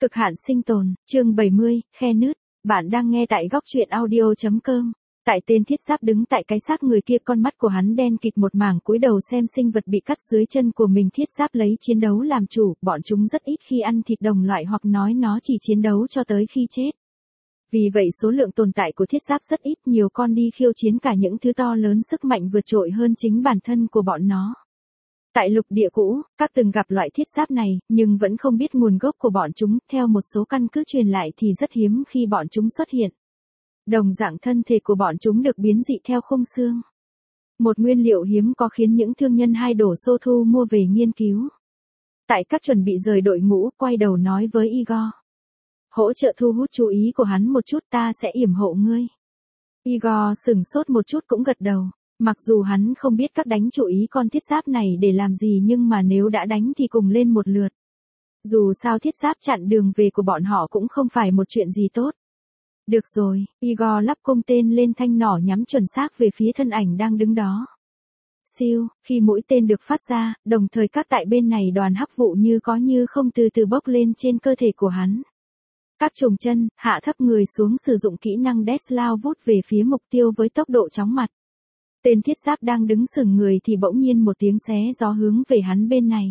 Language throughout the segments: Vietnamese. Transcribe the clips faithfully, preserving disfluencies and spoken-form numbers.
Cực hạn sinh tồn, chương bảy mươi, khe nứt. Bạn đang nghe tại góc truyện audio chấm com. Tại tên thiết giáp đứng tại cái xác người kia, con mắt của hắn đen kịt một mảng, cúi đầu xem sinh vật bị cắt dưới chân của mình. Thiết giáp lấy chiến đấu làm chủ, bọn chúng rất ít khi ăn thịt đồng loại hoặc nói nó chỉ chiến đấu cho tới khi chết. Vì vậy số lượng tồn tại của thiết giáp rất ít, nhiều con đi khiêu chiến cả những thứ to lớn sức mạnh vượt trội hơn chính bản thân của bọn nó. Tại lục địa cũ, các từng gặp loại thiết giáp này, nhưng vẫn không biết nguồn gốc của bọn chúng. Theo một số căn cứ truyền lại thì rất hiếm khi bọn chúng xuất hiện. Đồng dạng thân thể của bọn chúng được biến dị theo khung xương. Một nguyên liệu hiếm có khiến những thương nhân hai đổ xô thu mua về nghiên cứu. Tại các chuẩn bị rời đội ngũ, quay đầu nói với Igor. Hỗ trợ thu hút chú ý của hắn một chút, ta sẽ yểm hộ ngươi. Igor sửng sốt một chút cũng gật đầu. Mặc dù hắn không biết các đánh chủ ý con thiết giáp này để làm gì, nhưng mà nếu đã đánh thì cùng lên một lượt. Dù sao thiết giáp chặn đường về của bọn họ cũng không phải một chuyện gì tốt. Được rồi, Igor lắp cung tên lên thanh nỏ nhắm chuẩn xác về phía thân ảnh đang đứng đó. Siêu, khi mũi tên được phát ra, đồng thời các tại bên này đoàn hắc vụ như có như không từ từ bốc lên trên cơ thể của hắn. Các trùng chân, hạ thấp người xuống, sử dụng kỹ năng Death lao vút về phía mục tiêu với tốc độ chóng mặt. Tên thiết giáp đang đứng sừng người thì bỗng nhiên một tiếng xé gió hướng về hắn bên này.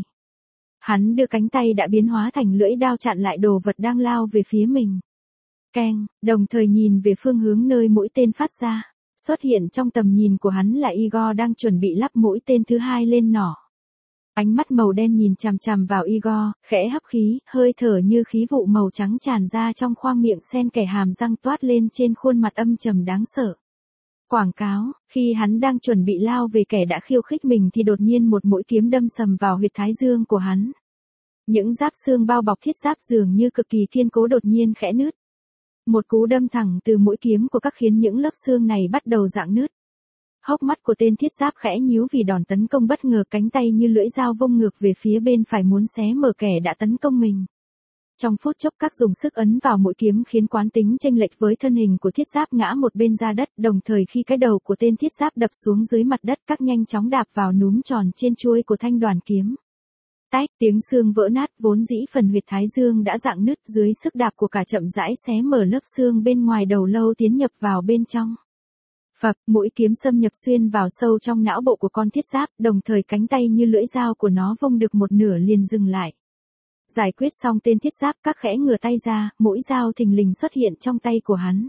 Hắn đưa cánh tay đã biến hóa thành lưỡi đao chặn lại đồ vật đang lao về phía mình. Keng, đồng thời nhìn về phương hướng nơi mũi tên phát ra. Xuất hiện trong tầm nhìn của hắn là Igor đang chuẩn bị lắp mũi tên thứ hai lên nỏ. Ánh mắt màu đen nhìn chằm chằm vào Igor, khẽ hấp khí, hơi thở như khí vụ màu trắng tràn ra trong khoang miệng, xen kẽ hàm răng toát lên trên khuôn mặt âm trầm đáng sợ. Quảng cáo, khi hắn đang chuẩn bị lao về kẻ đã khiêu khích mình thì đột nhiên một mũi kiếm đâm sầm vào huyệt thái dương của hắn. Những giáp xương bao bọc thiết giáp dường như cực kỳ kiên cố đột nhiên khẽ nứt. Một cú đâm thẳng từ mũi kiếm của các khiến những lớp xương này bắt đầu rạn nứt. Hốc mắt của tên thiết giáp khẽ nhíu vì đòn tấn công bất ngờ, cánh tay như lưỡi dao vung ngược về phía bên phải muốn xé mở kẻ đã tấn công mình. Trong phút chốc các dùng sức ấn vào mũi kiếm khiến quán tính chênh lệch với thân hình của thiết giáp ngã một bên ra đất, đồng thời khi cái đầu của tên thiết giáp đập xuống dưới mặt đất, các nhanh chóng đạp vào núm tròn trên chuôi của thanh đoàn kiếm. Tách, tiếng xương vỡ nát, vốn dĩ phần huyệt thái dương đã rạn nứt dưới sức đạp của cả chậm rãi xé mở lớp xương bên ngoài đầu lâu tiến nhập vào bên trong. Phập, mũi kiếm xâm nhập xuyên vào sâu trong não bộ của con thiết giáp, đồng thời cánh tay như lưỡi dao của nó vung được một nửa liền dừng lại. Giải quyết xong tên thiết giáp, các khẽ ngửa tay ra, mũi dao thình lình xuất hiện trong tay của hắn.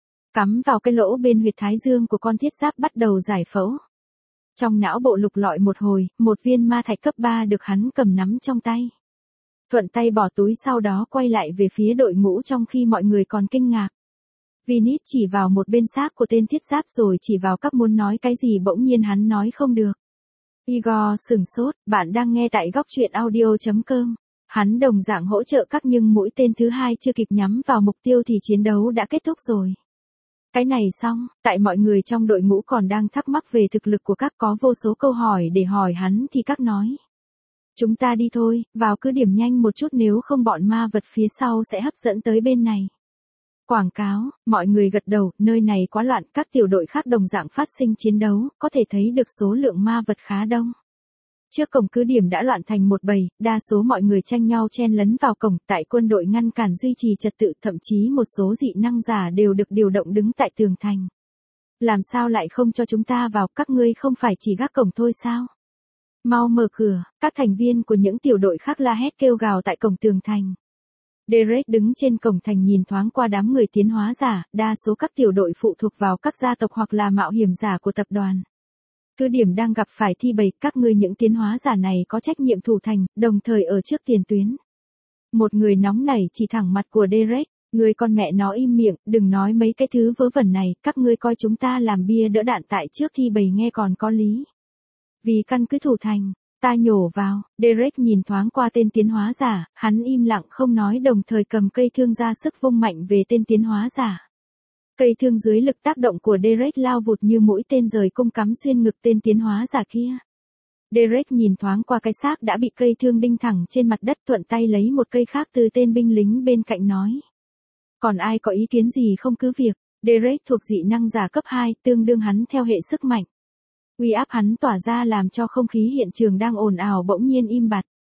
Cắm vào cái lỗ bên huyệt thái dương của con thiết giáp, bắt đầu giải phẫu. Trong não bộ lục lọi một hồi, một viên ma thạch cấp ba được hắn cầm nắm trong tay. Thuận tay bỏ túi, sau đó quay lại về phía đội ngũ trong khi mọi người còn kinh ngạc. Vinit chỉ vào một bên xác của tên thiết giáp rồi chỉ vào các, muốn nói cái gì bỗng nhiên hắn nói không được. Igor sửng sốt, bạn đang nghe tại góc truyện audio chấm com. Hắn đồng dạng hỗ trợ các, nhưng mũi tên thứ hai chưa kịp nhắm vào mục tiêu thì chiến đấu đã kết thúc rồi. Cái này xong, tại mọi người trong đội ngũ còn đang thắc mắc về thực lực của các, có vô số câu hỏi để hỏi hắn thì các nói. Chúng ta đi thôi, vào cứ điểm nhanh một chút nếu không bọn ma vật phía sau sẽ hấp dẫn tới bên này. Quảng cáo, mọi người gật đầu, nơi này quá loạn, các tiểu đội khác đồng dạng phát sinh chiến đấu, có thể thấy được số lượng ma vật khá đông. Trước cổng cứ điểm đã loạn thành một bầy, đa số mọi người tranh nhau chen lấn vào cổng, tại quân đội ngăn cản duy trì trật tự, thậm chí một số dị năng giả đều được điều động đứng tại tường thành. Làm sao lại không cho chúng ta vào, các ngươi không phải chỉ gác cổng thôi sao? Mau mở cửa, các thành viên của những tiểu đội khác la hét kêu gào tại cổng tường thành. Derek đứng trên cổng thành nhìn thoáng qua đám người tiến hóa giả, đa số các tiểu đội phụ thuộc vào các gia tộc hoặc là mạo hiểm giả của tập đoàn. Cứ điểm đang gặp phải thi bầy, các ngươi những tiến hóa giả này có trách nhiệm thủ thành, đồng thời ở trước tiền tuyến. Một người nóng nảy chỉ thẳng mặt của Derek, ngươi con mẹ nó im miệng, đừng nói mấy cái thứ vớ vẩn này, các ngươi coi chúng ta làm bia đỡ đạn tại trước thi bầy nghe còn có lý. Vì căn cứ thủ thành, ta nhổ vào. Derek nhìn thoáng qua tên tiến hóa giả, hắn im lặng không nói, đồng thời cầm cây thương ra sức vung mạnh về tên tiến hóa giả. Cây thương dưới lực tác động của Derek lao vụt như mũi tên rời cung cắm xuyên ngực tên tiến hóa giả kia. Derek nhìn thoáng qua cái xác đã bị cây thương đinh thẳng trên mặt đất, thuận tay lấy một cây khác từ tên binh lính bên cạnh nói. Còn ai có ý kiến gì không cứ việc. Derek thuộc dị năng giả cấp hai, tương đương hắn theo hệ sức mạnh. Uy áp hắn tỏa ra làm cho không khí hiện trường đang ồn ào bỗng nhiên im bặt.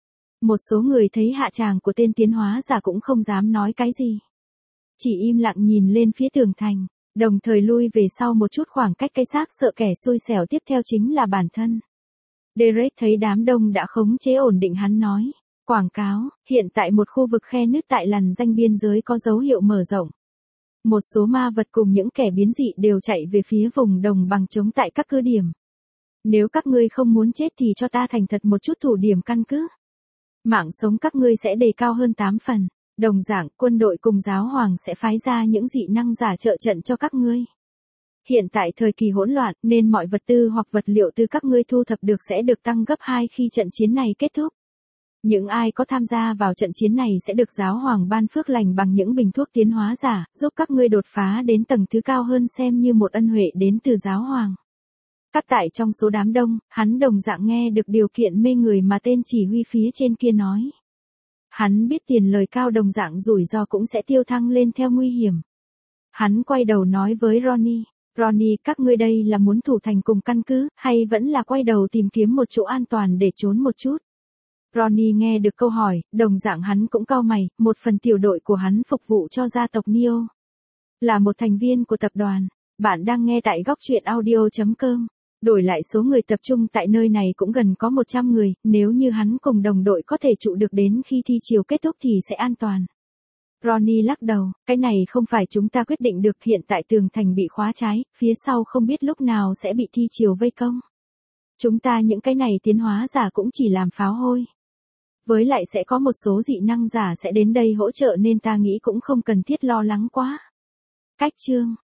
Một số người thấy hạ tràng của tên tiến hóa giả cũng không dám nói cái gì. Chỉ im lặng nhìn lên phía tường thành, đồng thời lui về sau một chút khoảng cách cái xác sợ kẻ xui xẻo tiếp theo chính là bản thân. Derek thấy đám đông đã khống chế ổn định hắn nói. Quảng cáo, hiện tại một khu vực khe nứt tại lằn ranh biên giới có dấu hiệu mở rộng. Một số ma vật cùng những kẻ biến dị đều chạy về phía vùng đồng bằng trống tại các cứ điểm. Nếu các ngươi không muốn chết thì cho ta thành thật một chút thủ điểm căn cứ. Mạng sống các ngươi sẽ đề cao hơn tám phần. Đồng dạng, quân đội cùng giáo hoàng sẽ phái ra những dị năng giả trợ trận cho các ngươi. Hiện tại thời kỳ hỗn loạn nên mọi vật tư hoặc vật liệu từ các ngươi thu thập được sẽ được tăng gấp hai khi trận chiến này kết thúc. Những ai có tham gia vào trận chiến này sẽ được giáo hoàng ban phước lành bằng những bình thuốc tiến hóa giả, giúp các ngươi đột phá đến tầng thứ cao hơn xem như một ân huệ đến từ giáo hoàng. Cắt tại trong số đám đông, hắn đồng dạng nghe được điều kiện mê người mà tên chỉ huy phía trên kia nói. Hắn biết tiền lời cao đồng dạng rủi ro cũng sẽ tiêu thăng lên theo nguy hiểm. Hắn quay đầu nói với Ronnie, Ronnie các ngươi đây là muốn thủ thành cùng căn cứ, hay vẫn là quay đầu tìm kiếm một chỗ an toàn để trốn một chút? Ronnie nghe được câu hỏi, đồng dạng hắn cũng cau mày, một phần tiểu đội của hắn phục vụ cho gia tộc Neo. Là một thành viên của tập đoàn, bạn đang nghe tại góc truyện audio chấm com. Đổi lại số người tập trung tại nơi này cũng gần có một trăm người, nếu như hắn cùng đồng đội có thể trụ được đến khi thi chiều kết thúc thì sẽ an toàn. Ronnie lắc đầu, cái này không phải chúng ta quyết định được, hiện tại tường thành bị khóa trái, phía sau không biết lúc nào sẽ bị thi chiều vây công. Chúng ta những cái này tiến hóa giả cũng chỉ làm pháo hôi. Với lại sẽ có một số dị năng giả sẽ đến đây hỗ trợ nên ta nghĩ cũng không cần thiết lo lắng quá. Cách chương